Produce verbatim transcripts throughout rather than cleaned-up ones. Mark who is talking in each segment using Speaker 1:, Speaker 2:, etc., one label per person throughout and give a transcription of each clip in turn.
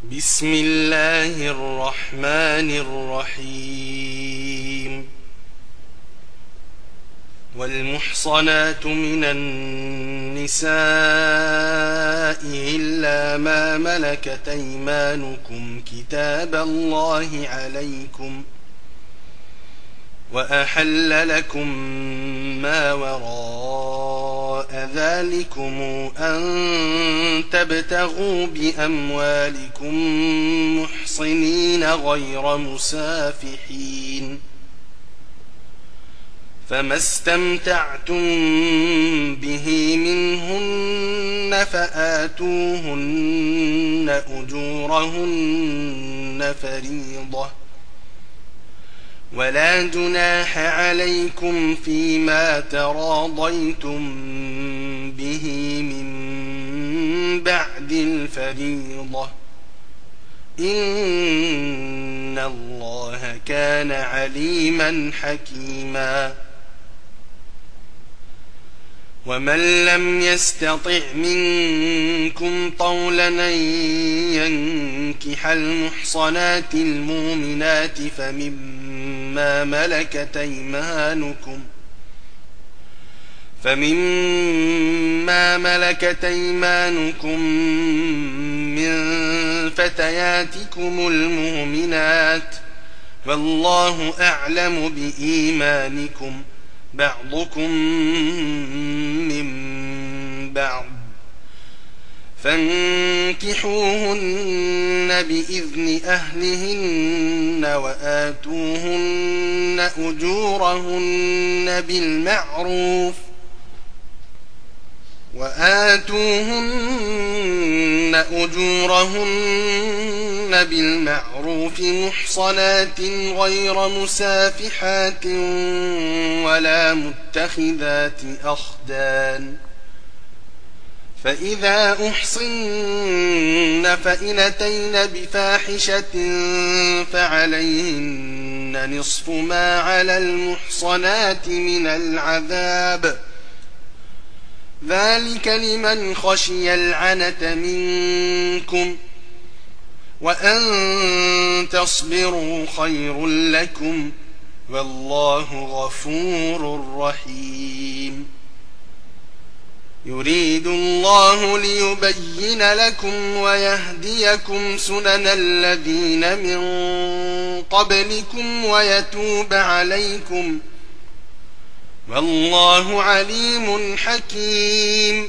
Speaker 1: بسم الله الرحمن الرحيم والمحصنات من النساء إلا ما ملكت أيمانكم كتاب الله عليكم وأحل لكم ما وراء ذلكم أن تبتغوا بأموالكم محصنين غير مسافحين فما استمتعتم به منهن فآتوهن أجورهن فريضة ولا جناح عليكم فيما تراضيتم به من بعد الفريضة إن الله كان عليما حكيما ومن لم يستطع منكم طولا أن ينكح المحصنات المؤمنات فمما ملكت أيمانكم فمما ملكت أيمانكم من فتياتكم المؤمنات والله أعلم بإيمانكم بعضكم من بعض فانكحوهن بإذن أهلهن وآتوهن أجورهن بالمعروف وآتوهن أجورهن بالمعروف محصنات غير مسافحات ولا متخذات أخدان فإذا أحصن فإن أتين بفاحشة فعليهن نصف ما على المحصنات من العذاب ذلك لمن خشي العنة منكم وأن تصبروا خير لكم والله غفور رحيم يريد الله ليبين لكم ويهديكم سنن الذين من قبلكم ويتوب عليكم والله عليم حكيم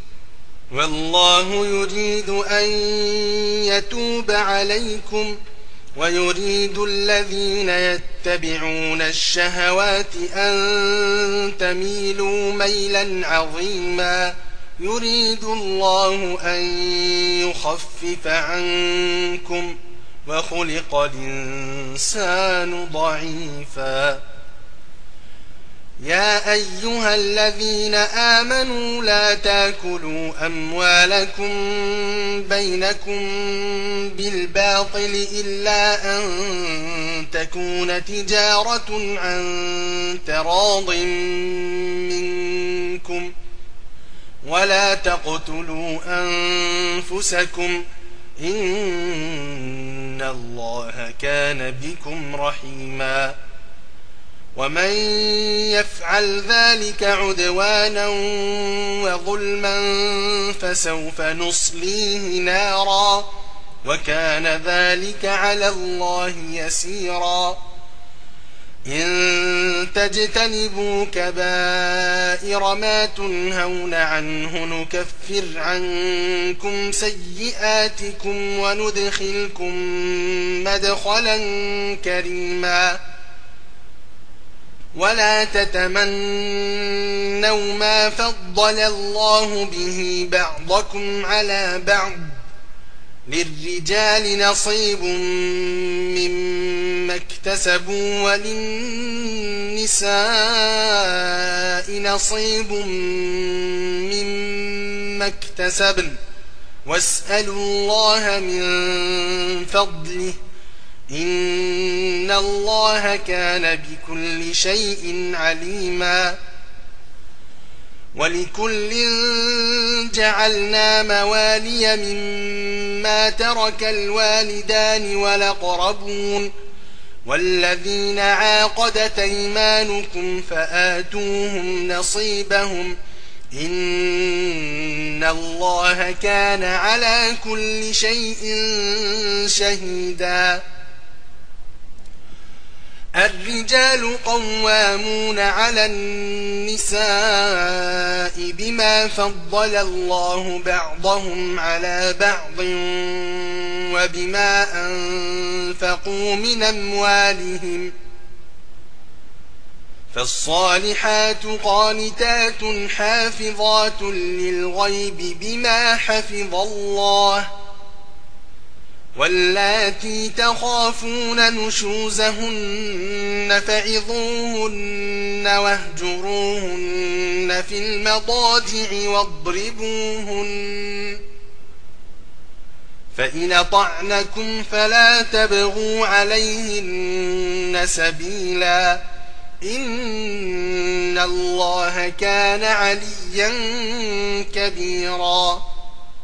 Speaker 1: والله يريد أن يتوب عليكم ويريد الذين يتبعون الشهوات أن تميلوا ميلا عظيما يريد الله أن يخفف عنكم وخلق الإنسان ضعيفا يا أيها الذين آمنوا لا تاكلوا أموالكم بينكم بالباطل إلا أن تكون تجارة عن تراض منكم ولا تقتلوا أنفسكم إن الله كان بكم رحيما ومن يفعل ذلك عدوانا وظلما فسوف نصليه نارا وكان ذلك على الله يسيرا إن تجتنبوا كبائر ما تنهون عنه نكفر عنكم سيئاتكم وندخلكم مدخلا كريما ولا تتمنوا ما فضل الله به بعضكم على بعض للرجال نصيب مما اكتسبوا وللنساء نصيب مما اكتسبن واسألوا الله من فضله إن الله كان بكل شيء عليما ولكل جعلنا موالي مما مما ترك الوالدان والأقربون والذين عاقدت أيمانكم فآتوهم نصيبهم إن الله كان على كل شيء شهيدا. الرجال قوامون على النساء بما فضل الله بعضهم على بعض وبما أنفقوا من أموالهم فالصالحات قانتات حافظات للغيب بما حفظ الله واللاتي تخافون نشوزهن فعظوهن واهجروهن في المضاجع واضربوهن فإن أطعنكم فلا تبغوا عليهن سبيلا إن الله كان عليا كبيرا.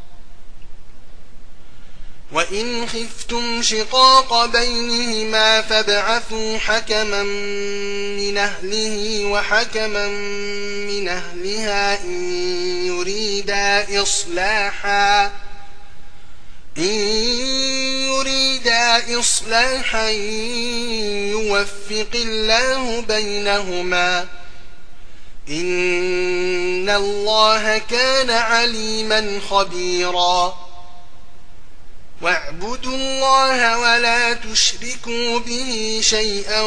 Speaker 1: وإن خفتم شقاق بينهما فابعثوا حكما من أهله وحكما من أهلها إن يريدا إصلاحا إن يريدا إصلاحا يوفق الله بينهما إن الله كان عليما خبيرا. واعبدوا الله ولا تشركوا به شيئا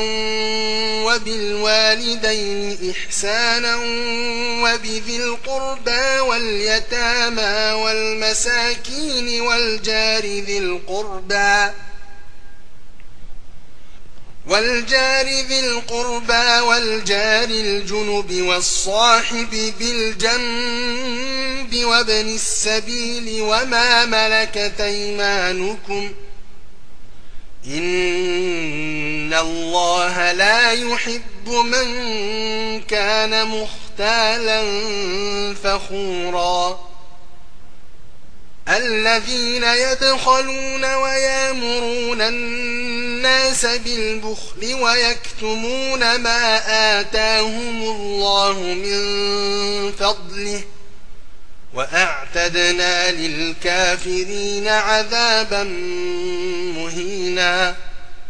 Speaker 1: وبالوالدين إحسانا وبذي القربى واليتامى والمساكين والجار ذي القربى والجار ذي القربى والجار الجنب والصاحب بالجنب وابن السبيل وما ملكت أيمانكم إن الله لا يحب من كان مختالا فخورا. الذين يبخلون ويامرون الناس بالبخل ويكتمون ما آتاهم الله من فضله وأعتدنا للكافرين عذابا مهينا.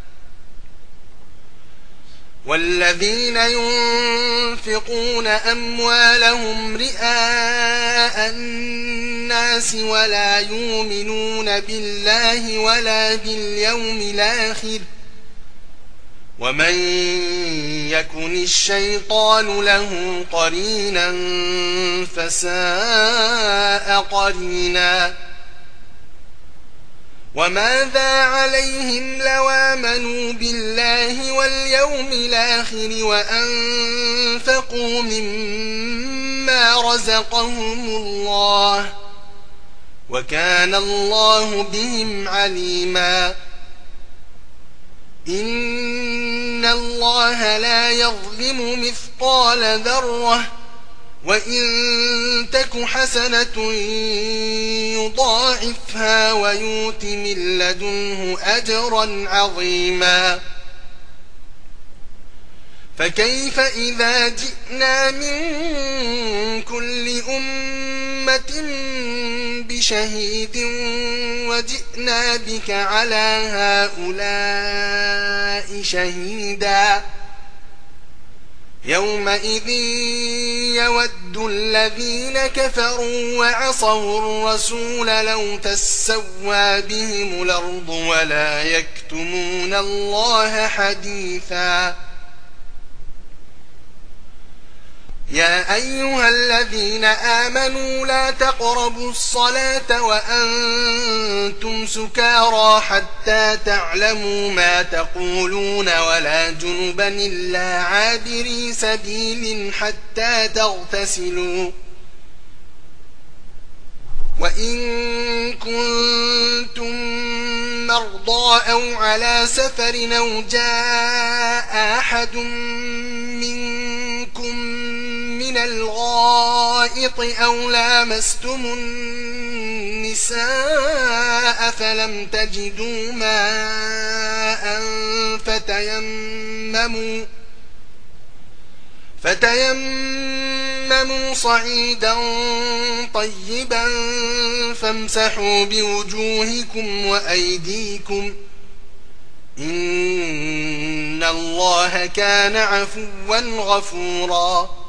Speaker 1: والذين ينفقون أموالهم رئاء الناس ولا يؤمنون بالله ولا باليوم الآخر ومن يكن الشيطان له قرينا فساء قرينا. وماذا عليهم لو آمنوا بالله واليوم الآخر وأنفقوا مما رزقهم الله وكان الله بهم عليما. إن الله لا يظلم مثقال ذرة وإن تك حسنة يضاعفها ويؤت من لدنه أجرا عظيما. فكيف إذا جئنا من كل أمة بشهيد وجئنا بك على هؤلاء شهيدا. يومئذ يود الذين كفروا وعصوا الرسول لو تسوى بهم الأرض ولا يكتمون الله حديثا. يا أيها الذين آمنوا لا تقربوا الصلاة وأنتم سكارى حتى تعلموا ما تقولون ولا جنبا إلا عابري سبيل حتى تغتسلوا وإن كنتم مرضى أو على سفر أو جاء أحد منكم من الغائط أو لامستم النساء النساء فلم تجدوا ماء فتيمموا فتيمموا صعيدا طيبا فامسحوا بوجوهكم وأيديكم إن الله كان عفوا غفورا.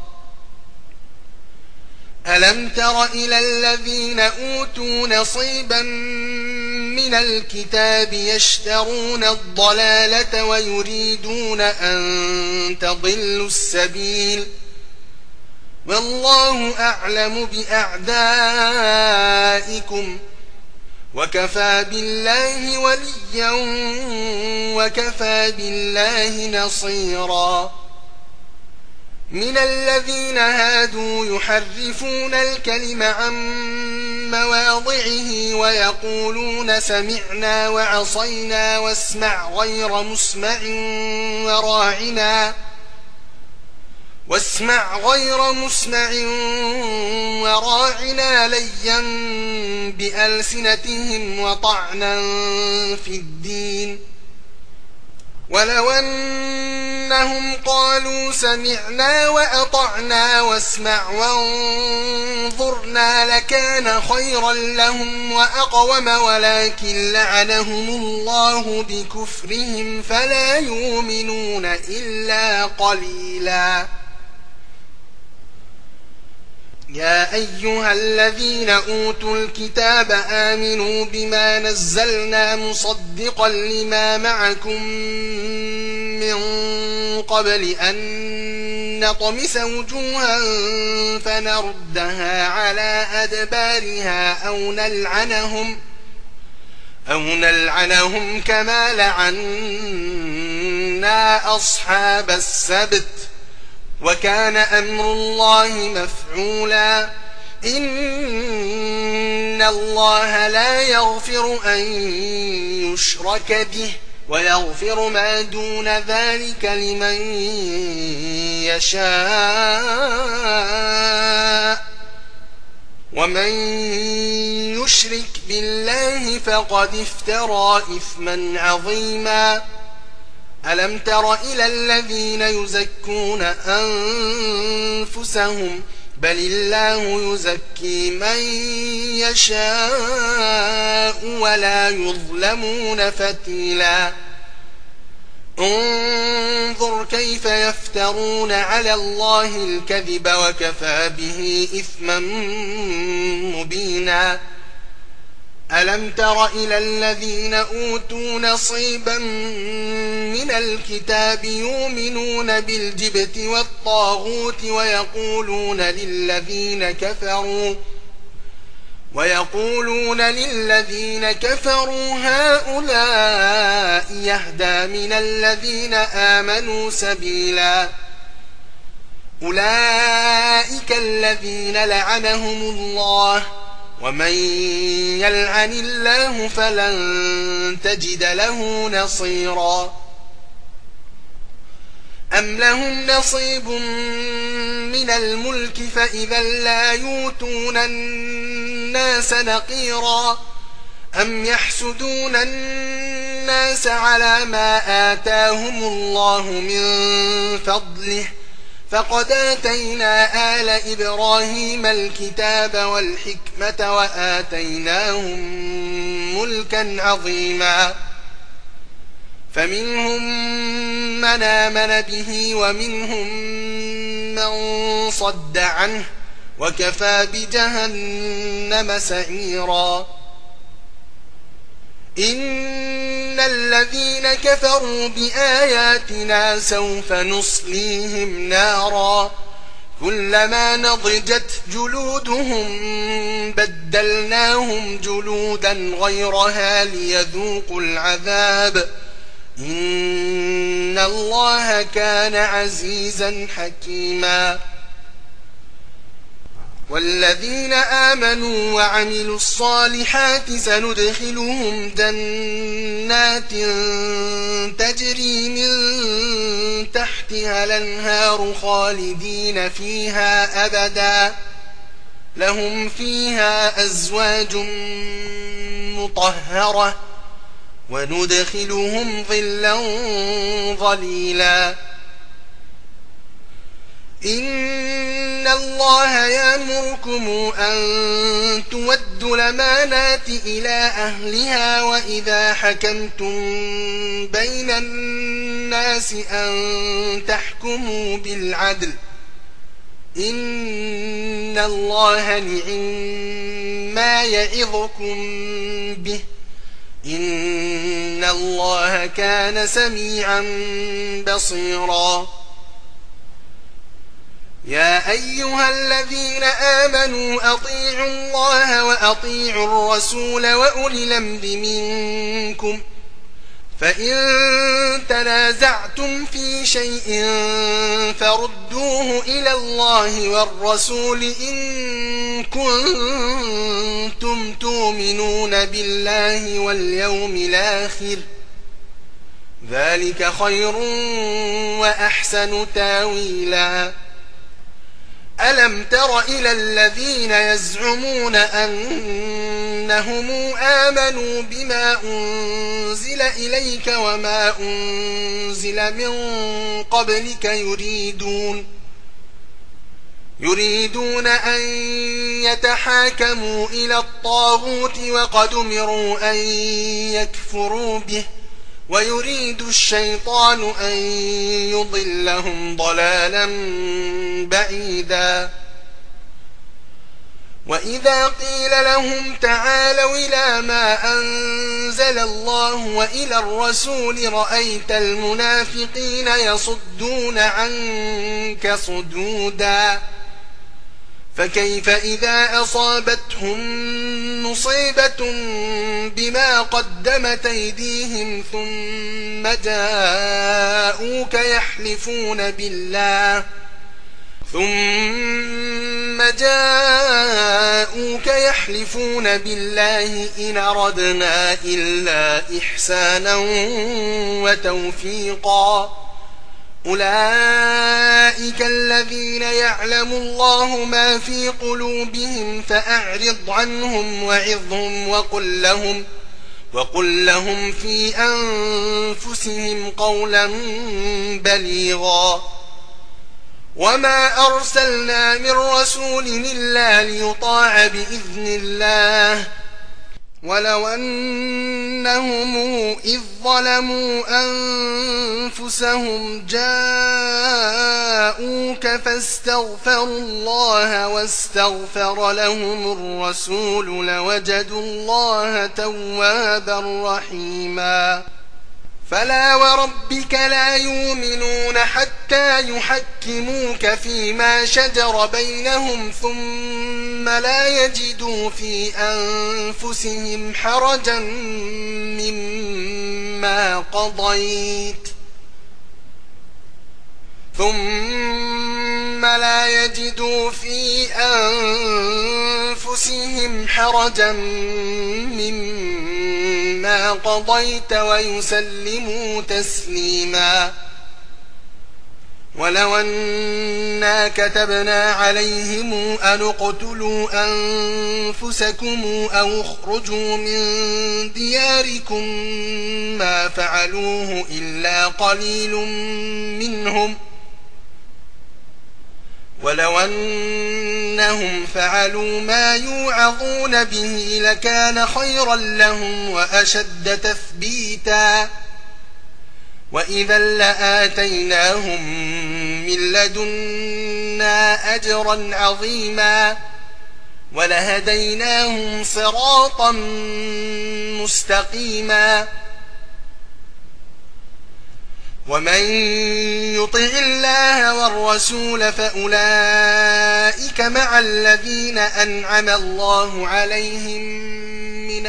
Speaker 1: ألم تر إلى الذين أوتوا نصيبا من الكتاب يشترون الضلالة ويريدون أن تضلوا السبيل والله أعلم بأعدائكم وكفى بالله وليا وكفى بالله نصيرا. من الذين هادوا يحرفون الكلم عن مواضعه ويقولون سمعنا وعصينا واسمع غير مسمع وراعنا واسمع غير مسمع وراعنا ليا بألسنتهم وطعنا في الدين ولو أنهم قالوا سمعنا وأطعنا واسمع وانظرنا لكان خيرا لهم وأقوم ولكن لعنهم الله بكفرهم فلا يؤمنون إلا قليلا. يا أيها الذين أوتوا الكتاب آمنوا بما نزلنا مصدقا لما معكم من قبل أن نطمس وجوها فنردها على أدبارها أو نلعنهم أو نلعنهم كما لعنا أصحاب السبت وكان أمر الله مفعولا. إن الله لا يغفر أن يشرك به ويغفر ما دون ذلك لمن يشاء ومن يشرك بالله فقد افترى إثما عظيما. ألم تر إلى الذين يزكون أنفسهم بل الله يزكي من يشاء ولا يظلمون فتيلا. انظر كيف يفترون على الله الكذب وكفى به إثما مبينا. ألم تر إلى الذين أوتوا نصيبا من الكتاب يؤمنون بالجبت والطاغوت ويقولون للذين كفروا ويقولون للذين كفروا هؤلاء يهدى من الذين آمنوا سبيلا. أولئك الذين لعنهم الله ومن يلعن الله فلن تجد له نصيرا. أم لهم نصيب من الملك فإذا لا يؤتون الناس نقيرا. أم يحسدون الناس على ما آتاهم الله من فضله فقد آتينا آل إبراهيم الكتاب والحكمة وآتيناهم ملكا عظيما. فمنهم من آمن به ومنهم من صد عنه وكفى بجهنم سعيرا. إن الذين كفروا بآياتنا سوف نصليهم نارا كلما نضجت جلودهم بدلناهم جلودا غيرها ليذوقوا العذاب إن الله كان عزيزا حكيما. والذين آمنوا وعملوا الصالحات سندخلهم جنات تجري من تحتها الأنهار خالدين فيها أبدا لهم فيها أزواج مطهرة وندخلهم ظلا ظليلا إن الله يأمركم أن تودوا الأمانات إلى أهلها وإذا حكمتم بين الناس أن تحكموا بالعدل إن الله نعم ما يعظكم به إن الله كان سميعا بصيرا يا أيها الذين آمنوا أطيعوا الله وأطيعوا الرسول وأولي الأمر منكم فإن تنازعتم في شيء فردوه إلى الله والرسول إن كنتم تؤمنون بالله واليوم الآخر ذلك خير وأحسن تاويلا ألم تر إلى الذين يزعمون أنهم آمنوا بما أنزل إليك وما أنزل من قبلك يريدون يريدون أن يتحاكموا إلى الطاغوت وقد أمروا أن يكفروا به ويريد الشيطان أن يضلهم ضلالا بعيدا وإذا قيل لهم تعالوا إلى ما أنزل الله وإلى الرسول رأيت المنافقين يصدون عنك صدودا فكيف إذا أصابتهم مصيبة بما قدمت أيديهم ثم جاءوك يحلفون بالله ثم جاءوك يحلفون بالله إن أردنا إلا إحسانا وتوفيقا أولئك الذين يعلم الله ما في قلوبهم فأعرض عنهم وعظهم وقل لهم, وقل لهم في أنفسهم قولا بليغا وما أرسلنا من رسول إلا ليطاع بإذن الله ولو أنهم إذ ظلموا أنفسهم جاءوك فاستغفروا الله واستغفر لهم الرسول لوجدوا الله توابا رحيما فلا وربك لا يؤمنون حتى يحكموك فيما شجر بينهم ثم لا يجدوا في أنفسهم حرجا مما قضيت ثم لا يجدوا في أنفسهم حرجا مما قضيت ويسلموا تسليما ولو أنا كتبنا عليهم أن اقتلوا أنفسكم أو اخرجوا من دياركم ما فعلوه إلا قليل منهم ولو أنهم فعلوا ما يوعظون به لكان خيرا لهم وأشد تثبيتا وإذا لآتيناهم من لدنا أجرا عظيما ولهديناهم صراطا مستقيما ومن يطع الله والرسول فأولئك مع الذين أنعم الله عليهم من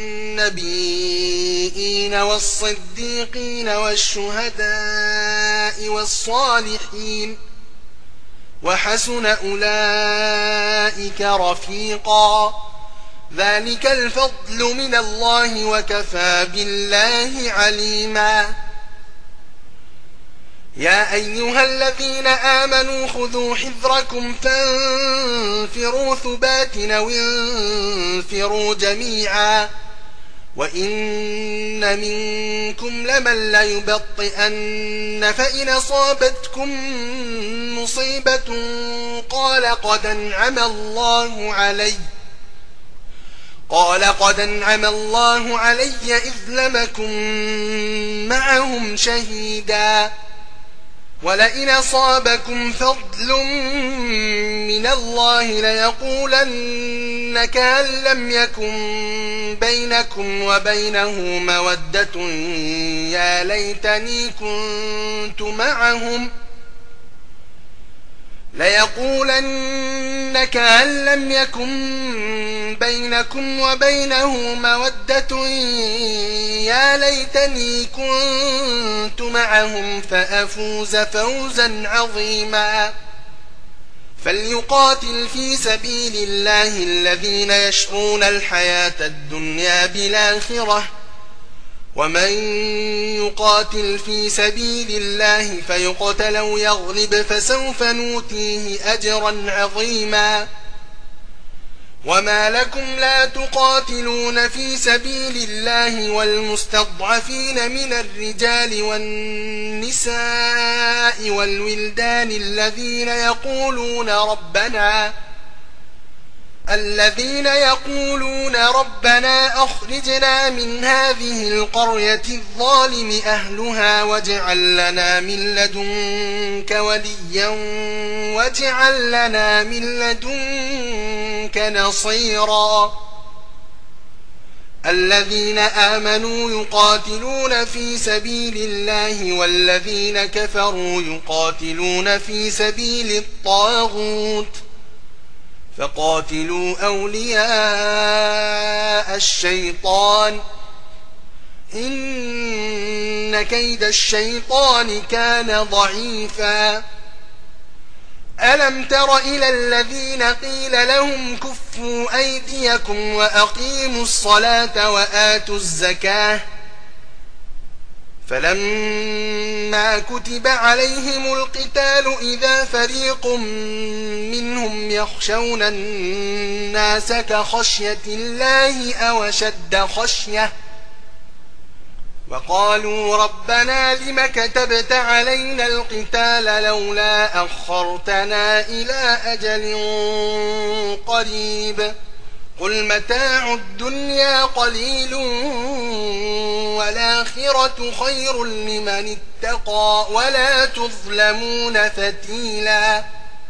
Speaker 1: النبيين والصديقين والشهداء والصالحين وحسن أولئك رفيقا ذلك الفضل من الله وكفى بالله عليما يا أيها الذين آمنوا خذوا حذركم فانفروا ثبات أو انفروا جميعا وإن منكم لمن ليبطئن فإن أصابتكم مصيبة قال قد أنعم الله علي قال قد أنعم الله علي إذ لم أكن معهم شهيدا ولئن أصابكم فضل من الله ليقولن كأن لم يكن بينكم وبينه مودة يا ليتني كنت معهم ليقولن كأن لم يكن بينكم وبينه مودة يا ليتني كنت معهم فأفوز فوزا عظيما فليقاتل في سبيل الله الذين يشرون الحياة الدنيا بالآخرة ومن يقاتل في سبيل الله فيقتل أو يغلب فسوف نؤتيه أجرا عظيما وما لكم لا تقاتلون في سبيل الله والمستضعفين من الرجال والنساء والولدان الذين يقولون ربنا الذين يقولون ربنا أخرجنا من هذه القرية الظالم أهلها واجعل لنا من لدنك وليا واجعل لنا من لدنك نصيرا الذين آمنوا يقاتلون في سبيل الله والذين كفروا يقاتلون في سبيل الطاغوت فقاتلوا أولياء الشيطان إن كيد الشيطان كان ضعيفا ألم تر إلى الذين قيل لهم كفوا أيديكم وأقيموا الصلاة وآتوا الزكاة فلما كتب عليهم القتال إذا فريق منهم يخشون الناس كخشية الله أو أشد خشية وقالوا ربنا لم كتبت علينا القتال لولا أخرتنا إلى أجل قريب قل متاع الدنيا قليل والآخرة خير لمن اتقى ولا تظلمون فتيلا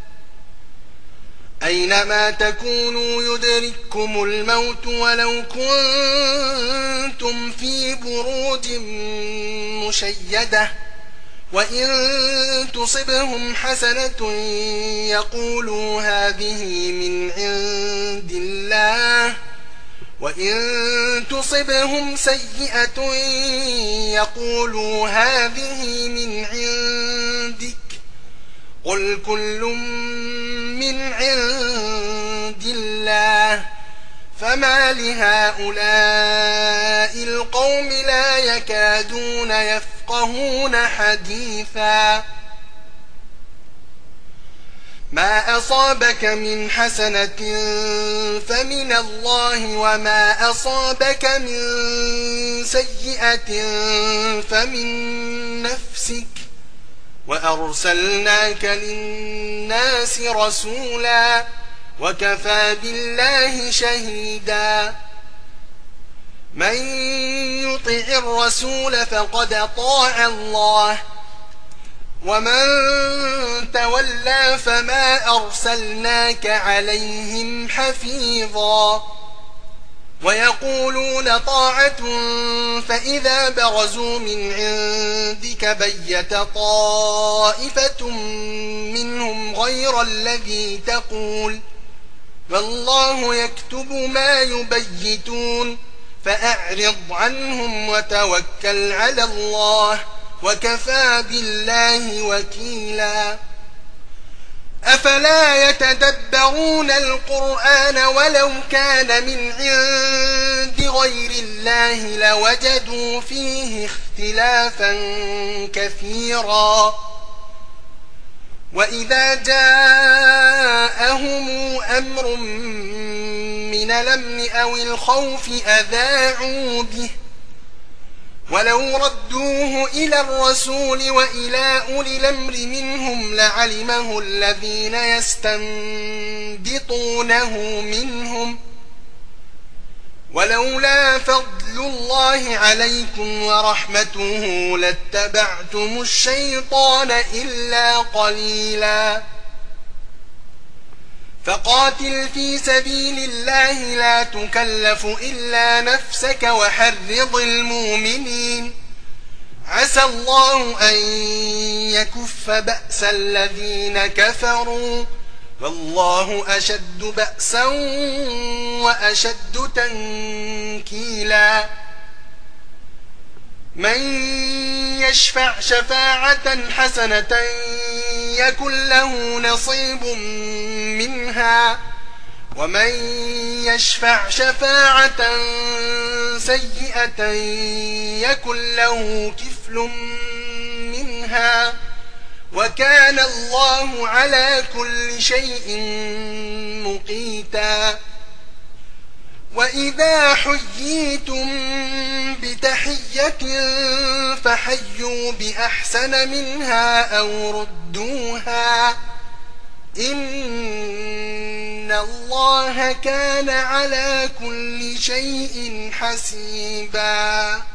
Speaker 1: أينما تكونوا يدرككم الموت ولو كنتم في بروج مشيدة وإن تصبهم حسنة يقولوا هذه من عند الله وإن تصبهم سيئة يقولوا هذه من عندك قل كل من عند الله فما لهؤلاء القوم لا يكادون يفقهون حديثا ما أصابك من حسنة فمن الله وما أصابك من سيئة فمن نفسك وأرسلناك للناس رسولا وكفى بالله شهيدا من يطع الرسول فقد أطاع الله ومن تولى فما أرسلناك عليهم حفيظا ويقولون طاعة فإذا برزوا من عندك بيت طائفة منهم غير الذي تقول والله يكتب ما يبيتون فأعرض عنهم وتوكل على الله وكفى بالله وكيلا أفلا يتدبرون القرآن ولو كان من عند غير الله لوجدوا فيه اختلافا كثيرا وإذا جاءهم أمر من الأمن أو الخوف أذاعوا به ولو ردوه إلى الرسول وإلى أولي الأمر منهم لعلمه الذين يستنبطونه منهم ولولا فضل الله عليكم ورحمته لاتبعتم الشيطان إلا قليلا فقاتل في سبيل الله لا تكلف إلا نفسك وحرض المؤمنين عسى الله أن يكف بأس الذين كفروا والله أشد بأسا وأشد تنكيلا من يشفع شفاعة حسنة يكن له نصيب منها ومن يشفع شفاعة سيئة يكن له كفل منها وكان الله على كل شيء مقيتا وإذا حييتم بتحية فحيوا بأحسن منها أو ردوها إن الله كان على كل شيء حسيبا.